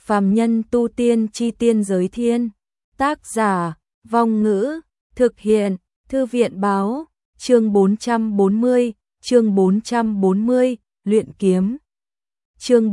Phàm nhân tu tiên chi tiên giới thiên. Tác giả, Vong Ngữ, thực hiện, Thư viện báo, chương 440, luyện kiếm. Chương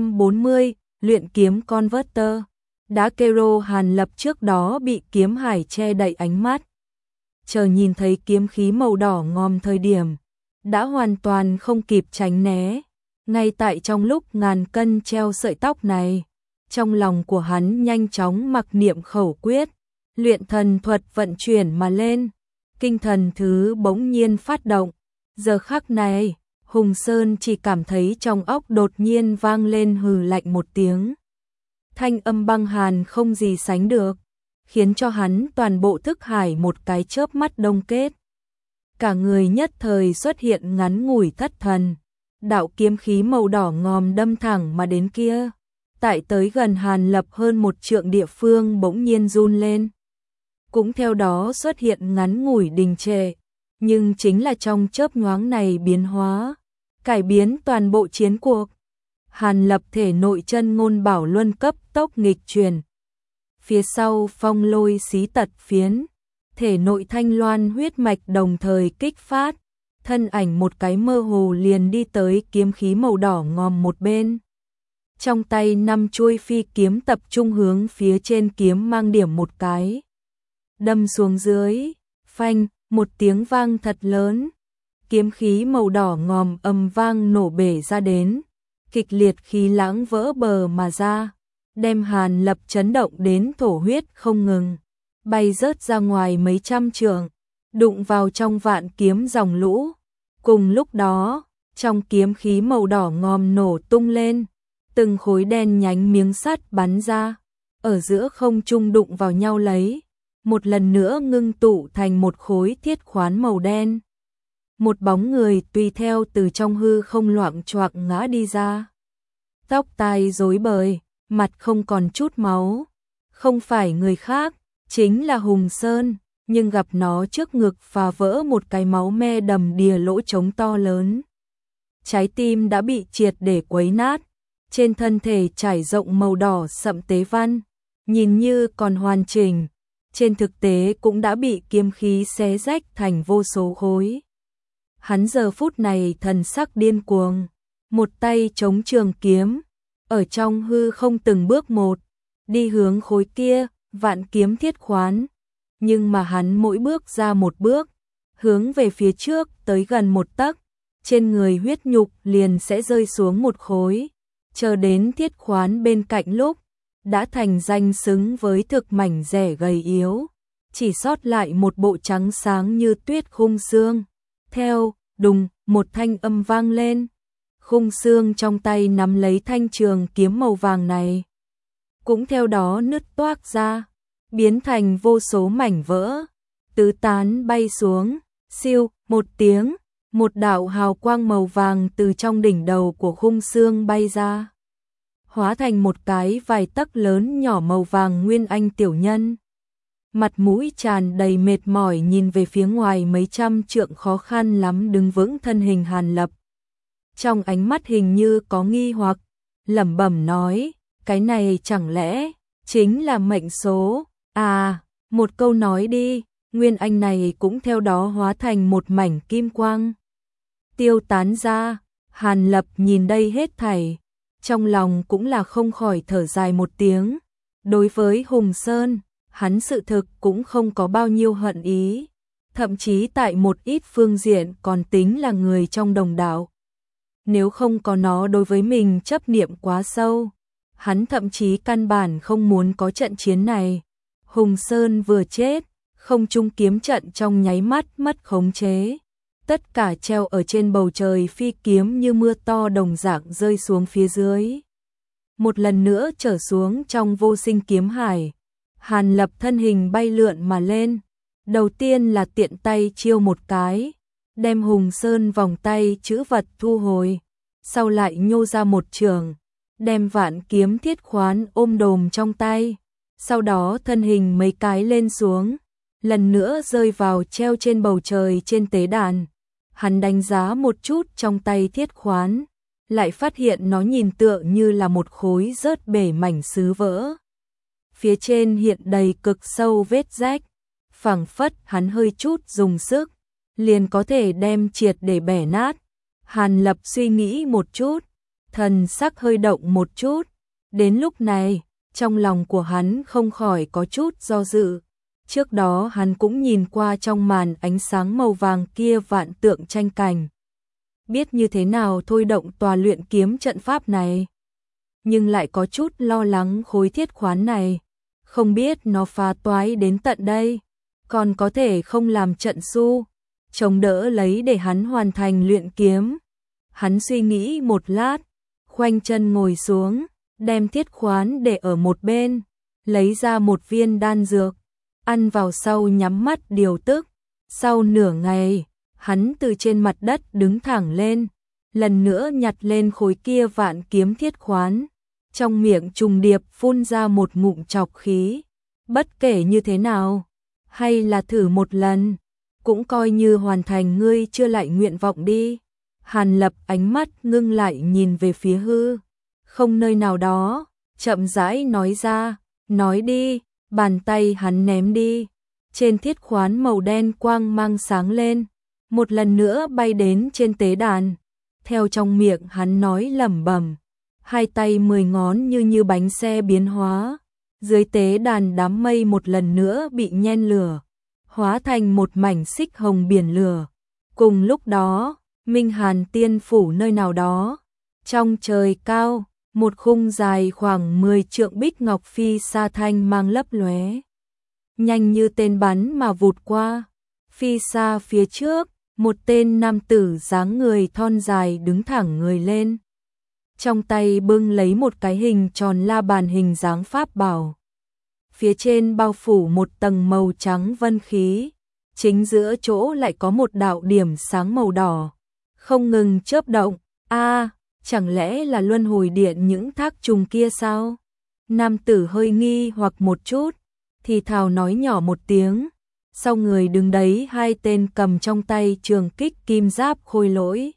440, luyện kiếm Converter. Đã kêu Hàn Lập trước đó bị kiếm hải che đậy ánh mắt. Chờ nhìn thấy kiếm khí màu đỏ ngòm thời điểm, đã hoàn toàn không kịp tránh né. Ngay tại trong lúc ngàn cân treo sợi tóc này, trong lòng của hắn nhanh chóng mặc niệm khẩu quyết, luyện thần thuật vận chuyển mà lên. Kinh thần thứ bỗng nhiên phát động. Giờ khắc này, Hùng Sơn chỉ cảm thấy trong óc đột nhiên vang lên hừ lạnh một tiếng. Thanh âm băng hàn không gì sánh được, khiến cho hắn toàn bộ thức hải một cái chớp mắt đông kết. Cả người nhất thời xuất hiện ngắn ngủi thất thần. Đạo kiếm khí màu đỏ ngòm đâm thẳng mà đến kia, tại tới gần Hàn Lập hơn một trượng địa phương bỗng nhiên run lên. Cũng theo đó xuất hiện ngắn ngủi đình trệ, nhưng chính là trong chớp nhoáng này biến hóa, cải biến toàn bộ chiến cuộc. Hàn Lập thể nội chân ngôn bảo luân cấp tốc nghịch chuyển. Phía sau phong lôi xí tật phiến, thể nội thanh loan huyết mạch đồng thời kích phát, thân ảnh một cái mơ hồ liền đi tới kiếm khí màu đỏ ngòm một bên. Trong tay 5 chuôi phi kiếm tập trung hướng phía trên kiếm mang điểm một cái. Đâm xuống dưới, phanh, một tiếng vang thật lớn. Kiếm khí màu đỏ ngòm ầm vang nổ bể ra đến. Kịch liệt khí lãng vỡ bờ mà ra, đem Hàn Lập chấn động đến thổ huyết không ngừng, bay rớt ra ngoài mấy trăm trượng, đụng vào trong vạn kiếm dòng lũ. Cùng lúc đó, trong kiếm khí màu đỏ ngòm nổ tung lên, từng khối đen nhánh miếng sắt bắn ra, ở giữa không trung đụng vào nhau lấy, một lần nữa ngưng tụ thành một khối thiết khoán màu đen. Một bóng người tùy theo từ trong hư không loạng choạng ngã đi ra. Tóc tai rối bời, mặt không còn chút máu. Không phải người khác, chính là Hùng Sơn, nhưng gặp nó trước ngực phá vỡ một cái máu me đầm đìa lỗ trống to lớn. Trái tim đã bị triệt để quấy nát, trên thân thể trải rộng màu đỏ sậm tế văn, nhìn như còn hoàn chỉnh, trên thực tế cũng đã bị kiếm khí xé rách thành vô số khối. Hắn giờ phút này thần sắc điên cuồng, một tay chống trường kiếm, ở trong hư không từng bước một, đi hướng khối kia, vạn kiếm thiết khoán. Nhưng mà hắn mỗi bước ra một bước, hướng về phía trước tới gần một tấc, trên người huyết nhục liền sẽ rơi xuống một khối, chờ đến thiết khoán bên cạnh lúc, đã thành danh xứng với thực mảnh rẻ gầy yếu, chỉ sót lại một bộ trắng sáng như tuyết khung xương. Theo, đùng, một thanh âm vang lên, khung xương trong tay nắm lấy thanh trường kiếm màu vàng này, cũng theo đó nứt toác ra, biến thành vô số mảnh vỡ, tứ tán bay xuống. Siêu, một tiếng, một đạo hào quang màu vàng từ trong đỉnh đầu của khung xương bay ra, hóa thành một cái vài tấc lớn nhỏ màu vàng nguyên anh tiểu nhân. Mặt mũi tràn đầy mệt mỏi nhìn về phía ngoài mấy trăm trượng khó khăn lắm đứng vững thân hình Hàn Lập. Trong ánh mắt hình như có nghi hoặc, lẩm bẩm nói, cái này chẳng lẽ chính là mệnh số? À, một câu nói đi, nguyên anh này cũng theo đó hóa thành một mảnh kim quang, tiêu tán ra. Hàn Lập nhìn đây hết thảy, trong lòng cũng là không khỏi thở dài một tiếng. Đối với Hùng Sơn, hắn sự thực cũng không có bao nhiêu hận ý, thậm chí tại một ít phương diện còn tính là người trong đồng đạo. Nếu không có nó đối với mình chấp niệm quá sâu, hắn thậm chí căn bản không muốn có trận chiến này. Hùng Sơn vừa chết, không trung kiếm trận trong nháy mắt mất khống chế. Tất cả treo ở trên bầu trời phi kiếm như mưa to đồng dạng rơi xuống phía dưới. Một lần nữa trở xuống trong vô sinh kiếm hải. Hàn Lập thân hình bay lượn mà lên. Đầu tiên là tiện tay chiêu một cái, đem Hùng Sơn vòng tay chữ vật thu hồi. Sau lại nhô ra một trường, đem vạn kiếm thiết khoán ôm đồm trong tay. Sau đó thân hình mấy cái lên xuống, lần nữa rơi vào treo trên bầu trời trên tế đàn. Hắn đánh giá một chút trong tay thiết khoán, lại phát hiện nó nhìn tựa như là một khối rớt bể mảnh sứ vỡ. Phía trên hiện đầy cực sâu vết rách, phảng phất hắn hơi chút dùng sức, liền có thể đem triệt để bẻ nát. Hàn Lập suy nghĩ một chút, thần sắc hơi động một chút. Đến lúc này, trong lòng của hắn không khỏi có chút do dự. Trước đó hắn cũng nhìn qua trong màn ánh sáng màu vàng kia vạn tượng tranh cảnh. Biết như thế nào thôi động tòa luyện kiếm trận pháp này. Nhưng lại có chút lo lắng khối thiết khoán này. Không biết nó phá toái đến tận đây, còn có thể không làm trận su, chống đỡ lấy để hắn hoàn thành luyện kiếm. Hắn suy nghĩ một lát, khoanh chân ngồi xuống, đem thiết khoán để ở một bên, lấy ra một viên đan dược, ăn vào sau nhắm mắt điều tức. Sau nửa ngày, hắn từ trên mặt đất đứng thẳng lên, lần nữa nhặt lên khối kia vạn kiếm thiết khoán, trong miệng trùng điệp phun ra một ngụm trọc khí. Bất kể như thế nào, hay là thử một lần, cũng coi như hoàn thành ngươi chưa lại nguyện vọng đi. Hàn Lập ánh mắt ngưng lại nhìn về phía hư không nơi nào đó, chậm rãi nói ra, nói đi. Bàn tay hắn ném đi, trên thiết khoán màu đen quang mang sáng lên, một lần nữa bay đến trên tế đàn. Theo trong miệng hắn nói lẩm bẩm, hai tay 10 ngón như bánh xe biến hóa. Dưới tế đàn đám mây một lần nữa bị nhen lửa, hóa thành một mảnh xích hồng biển lửa. Cùng lúc đó, Minh Hàn Tiên phủ nơi nào đó, trong trời cao, một khung dài khoảng 10 trượng bích ngọc phi sa thanh mang lấp lóe, nhanh như tên bắn mà vụt qua. Phi sa phía trước, một tên nam tử dáng người thon dài đứng thẳng người lên, trong tay bưng lấy một cái hình tròn la bàn hình dáng pháp bảo. Phía trên bao phủ một tầng màu trắng vân khí, chính giữa chỗ lại có một đạo điểm sáng màu đỏ, không ngừng chớp động. Chẳng lẽ là luân hồi điện những thác trùng kia sao? Nam tử hơi nghi hoặc một chút, thì thào nói nhỏ một tiếng. Sau người đứng đấy hai tên cầm trong tay trường kích kim giáp khôi lỗi,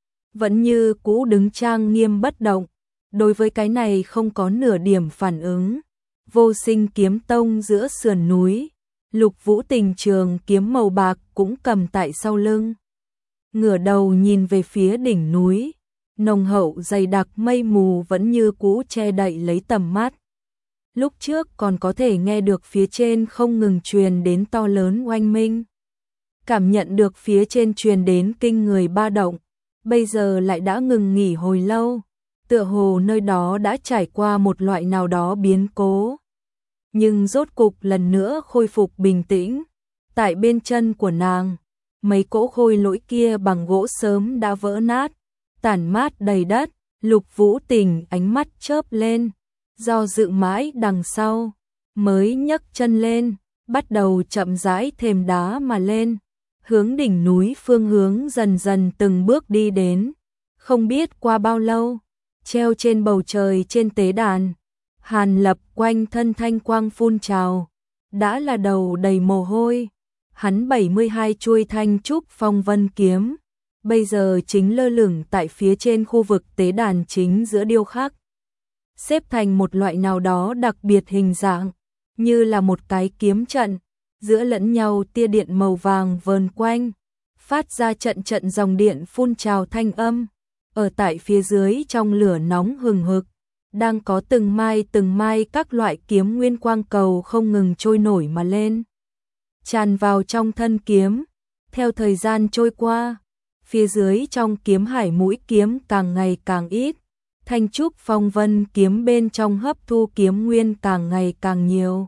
vẫn như cũ đứng trang nghiêm bất động, đối với cái này không có nửa điểm phản ứng. Vô Sinh kiếm tông giữa sườn núi, Lục Vũ Tình trường kiếm màu bạc cũng cầm tại sau lưng. Ngửa đầu nhìn về phía đỉnh núi, nồng hậu dày đặc mây mù vẫn như cũ che đậy lấy tầm mắt. Lúc trước còn có thể nghe được phía trên không ngừng truyền đến to lớn oanh minh, cảm nhận được phía trên truyền đến kinh người ba động, bây giờ lại đã ngừng nghỉ hồi lâu, tựa hồ nơi đó đã trải qua một loại nào đó biến cố. Nhưng rốt cục lần nữa khôi phục bình tĩnh. Tại bên chân của nàng, mấy cỗ khôi lỗi kia bằng gỗ sớm đã vỡ nát, tản mát đầy đất. Lục Vũ Tình ánh mắt chớp lên, do dự mãi đằng sau, mới nhấc chân lên, bắt đầu chậm rãi thềm đá mà lên, hướng đỉnh núi phương hướng dần dần từng bước đi đến. Không biết qua bao lâu, treo trên bầu trời trên tế đàn, Hàn Lập quanh thân thanh quang phun trào, đã là đầu đầy mồ hôi. Hắn 72 chuôi thanh trúc phong vân kiếm, bây giờ chính lơ lửng tại phía trên khu vực tế đàn chính giữa điêu khắc, xếp thành một loại nào đó đặc biệt hình dạng, như là một cái kiếm trận, giữa lẫn nhau tia điện màu vàng vờn quanh, phát ra trận trận dòng điện phun trào thanh âm. Ở tại phía dưới trong lửa nóng hừng hực, đang có từng mai các loại kiếm nguyên quang cầu không ngừng trôi nổi mà lên, tràn vào trong thân kiếm. Theo thời gian trôi qua, phía dưới trong kiếm hải mũi kiếm càng ngày càng ít, thanh trúc phong vân kiếm bên trong hấp thu kiếm nguyên càng ngày càng nhiều.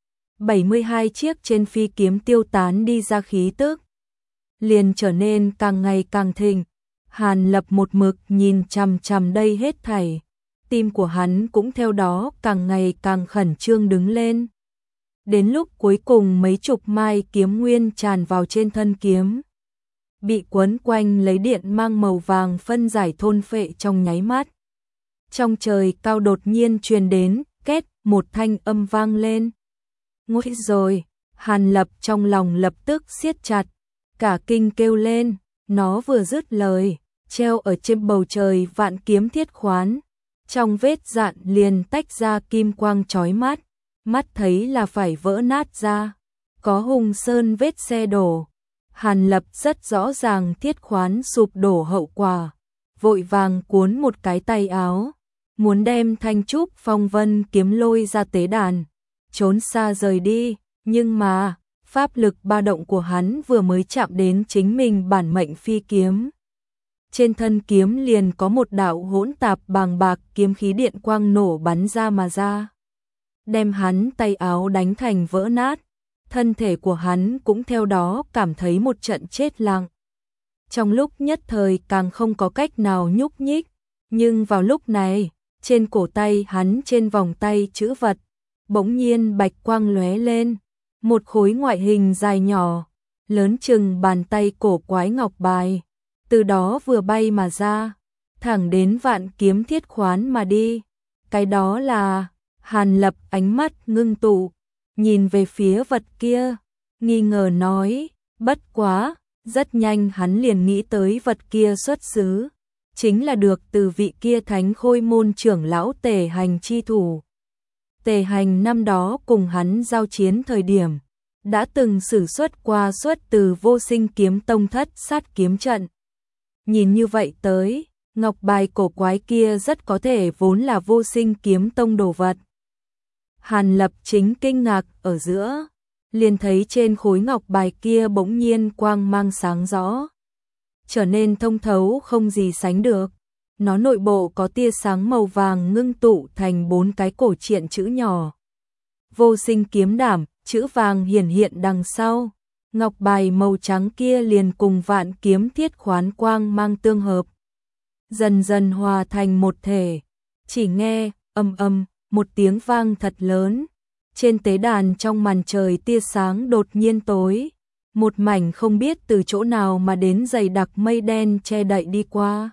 72 chiếc trên phi kiếm tiêu tán đi ra khí tức, liền trở nên càng ngày càng thịnh. Hàn Lập một mực nhìn chằm chằm đây hết thảy, tim của hắn cũng theo đó càng ngày càng khẩn trương đứng lên. Đến lúc cuối cùng mấy chục mai kiếm nguyên tràn vào trên thân kiếm, bị quấn quanh lấy điện mang màu vàng phân giải thôn phệ trong nháy mắt. Trong trời cao đột nhiên truyền đến két một thanh âm vang lên. Nguy rồi! Hàn Lập trong lòng lập tức siết chặt, cả kinh kêu lên. Nó vừa dứt lời, treo ở trên bầu trời vạn kiếm thiết khoán. Trong vết dạn liền tách ra kim quang chói mắt, mắt thấy là phải vỡ nát ra. Có Hùng Sơn vết xe đổ. Hàn Lập rất rõ ràng thiết khoán sụp đổ hậu quả, vội vàng cuốn một cái tay áo, muốn đem Thanh Trúc Phong Vân kiếm lôi ra tế đàn, trốn xa rời đi, nhưng mà pháp lực ba động của hắn vừa mới chạm đến chính mình bản mệnh phi kiếm. Trên thân kiếm liền có một đạo hỗn tạp bàng bạc kiếm khí điện quang nổ bắn ra mà ra, đem hắn tay áo đánh thành vỡ nát. Thân thể của hắn cũng theo đó cảm thấy một trận chết lặng. Trong lúc nhất thời càng không có cách nào nhúc nhích, nhưng vào lúc này, trên cổ tay hắn trên vòng tay chữ vật, bỗng nhiên bạch quang lóe lên, một khối ngoại hình dài nhỏ, lớn chừng bàn tay cổ quái ngọc bài, từ đó vừa bay mà ra, thẳng đến vạn kiếm thiết khoán mà đi. Cái đó là... Hàn Lập ánh mắt ngưng tụ, nhìn về phía vật kia, nghi ngờ nói, bất quá, rất nhanh hắn liền nghĩ tới vật kia xuất xứ, chính là được từ vị kia Thánh Khôi môn trưởng lão Tề Hành chi thủ. Tề Hành năm đó cùng hắn giao chiến thời điểm, đã từng sử xuất qua xuất từ Vô Sinh kiếm tông thất sát kiếm trận. Nhìn như vậy tới, ngọc bài cổ quái kia rất có thể vốn là Vô Sinh kiếm tông đồ vật. Hàn Lập chính kinh ngạc ở giữa, liền thấy trên khối ngọc bài kia bỗng nhiên quang mang sáng rõ, trở nên thông thấu không gì sánh được. Nó nội bộ có tia sáng màu vàng ngưng tụ thành 4 cái cổ truyện chữ nhỏ. Vô Sinh kiếm đảm, chữ vàng hiển hiện đằng sau. Ngọc bài màu trắng kia liền cùng vạn kiếm thiết khoán quang mang tương hợp, dần dần hòa thành một thể. Chỉ nghe ầm ầm một tiếng vang thật lớn, trên tế đàn trong màn trời tia sáng đột nhiên tối, một mảnh không biết từ chỗ nào mà đến dày đặc mây đen che đậy đi qua.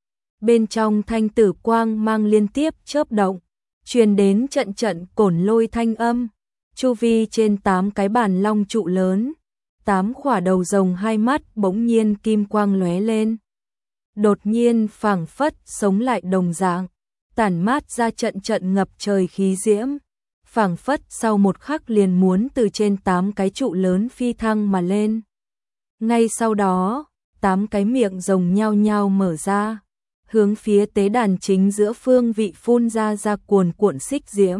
Bên trong thanh tử quang mang liên tiếp chớp động, truyền đến trận trận cổn lôi thanh âm. Chu vi trên 8 cái bàn long trụ lớn, 8 khỏa đầu rồng hai mắt bỗng nhiên kim quang lóe lên, đột nhiên phảng phất sống lại đồng dạng, tản mát ra trận trận ngập trời khí diễm, phảng phất sau một khắc liền muốn từ trên 8 cái trụ lớn phi thăng mà lên. Ngay sau đó, 8 cái miệng rồng nhao nhao mở ra, hướng phía tế đàn chính giữa phương vị phun ra cuồn cuộn xích diễm.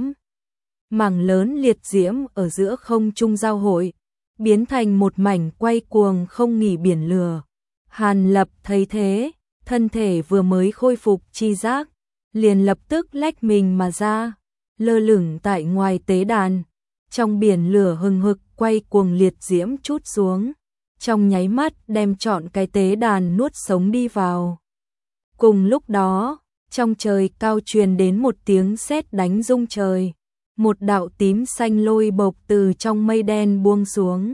Mảng lớn liệt diễm ở giữa không trung giao hội, biến thành một mảnh quay cuồng không nghỉ biển lửa. Hàn Lập thấy thế, thân thể vừa mới khôi phục chi giác, liền lập tức lách mình mà ra, lơ lửng tại ngoài tế đàn. Trong biển lửa hừng hực quay cuồng liệt diễm trút xuống, trong nháy mắt đem trọn cái tế đàn nuốt sống đi vào. Cùng lúc đó, trong trời cao truyền đến một tiếng sét đánh rung trời, một đạo tím xanh lôi bộc từ trong mây đen buông xuống,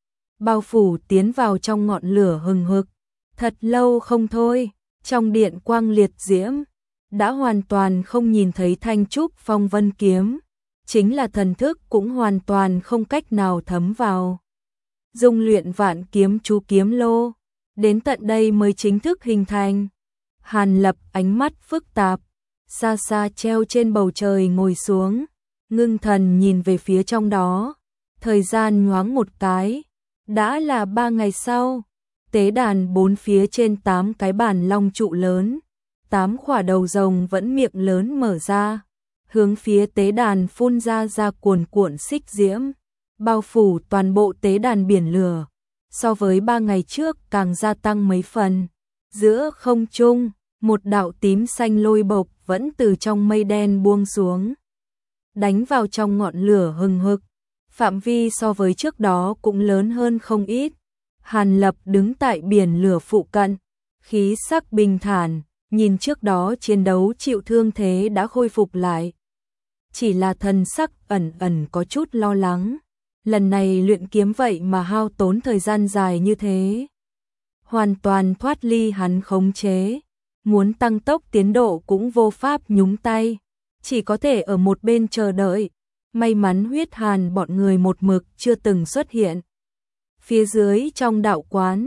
bao phủ tiến vào trong ngọn lửa hừng hực. Thật lâu không thôi, trong điện quang liệt diễm, đã hoàn toàn không nhìn thấy Thanh Trúc Phong Vân kiếm, chính là thần thức cũng hoàn toàn không cách nào thấm vào. Dung luyện vạn kiếm chú kiếm lô, đến tận đây mới chính thức hình thành. Hàn Lập ánh mắt phức tạp, xa xa treo trên bầu trời ngồi xuống, ngưng thần nhìn về phía trong đó. Thời gian nhoáng một cái, đã là 3 ngày sau. Tế đàn 4 phía trên 8 cái bàn long trụ lớn, 8 khỏa đầu rồng vẫn miệng lớn mở ra, hướng phía tế đàn phun ra cuồn cuộn xích diễm, bao phủ toàn bộ tế đàn biển lửa. So với 3 ngày trước càng gia tăng mấy phần. Giữa không trung, một đạo tím xanh lôi bộc vẫn từ trong mây đen buông xuống, đánh vào trong ngọn lửa hừng hực. Phạm vi so với trước đó cũng lớn hơn không ít. Hàn Lập đứng tại biển lửa phụ cận, khí sắc bình thản, nhìn trước đó chiến đấu chịu thương thế đã khôi phục lại. Chỉ là thần sắc ẩn ẩn có chút lo lắng, lần này luyện kiếm vậy mà hao tốn thời gian dài như thế, hoàn toàn thoát ly hắn khống chế, muốn tăng tốc tiến độ cũng vô pháp nhúng tay, chỉ có thể ở một bên chờ đợi. May mắn Huyết Hàn bọn người một mực chưa từng xuất hiện. Phía dưới trong đạo quán,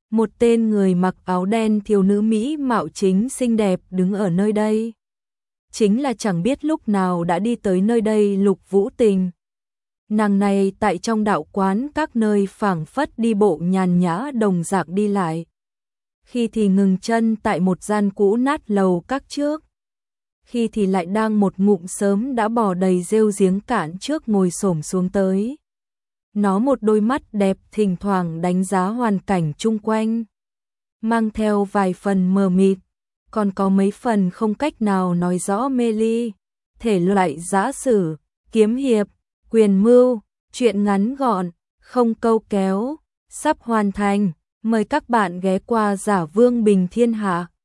Một tên người mặc áo đen thiếu nữ mỹ mạo chính xinh đẹp đứng ở nơi đây. Chính là chẳng biết lúc nào đã đi tới nơi đây Lục Vũ Tình. Nàng này tại trong đạo quán các nơi phảng phất đi bộ nhàn nhã đồng dạng đi lại. Khi thì ngừng chân tại một gian cũ nát lầu các trước. Khi thì lại đang một ngụm sớm đã bò đầy rêu giếng cạn trước ngồi xổm xuống tới. Nó một đôi mắt đẹp thỉnh thoảng đánh giá hoàn cảnh chung quanh. Mang theo vài phần mờ mịt, còn có mấy phần không cách nào nói rõ mê ly. Thể loại giã sử, kiếm hiệp, quyền mưu, truyện ngắn gọn, không câu kéo, sắp hoàn thành. Mời các bạn ghé qua Giả Vương Bình Thiên Hạ.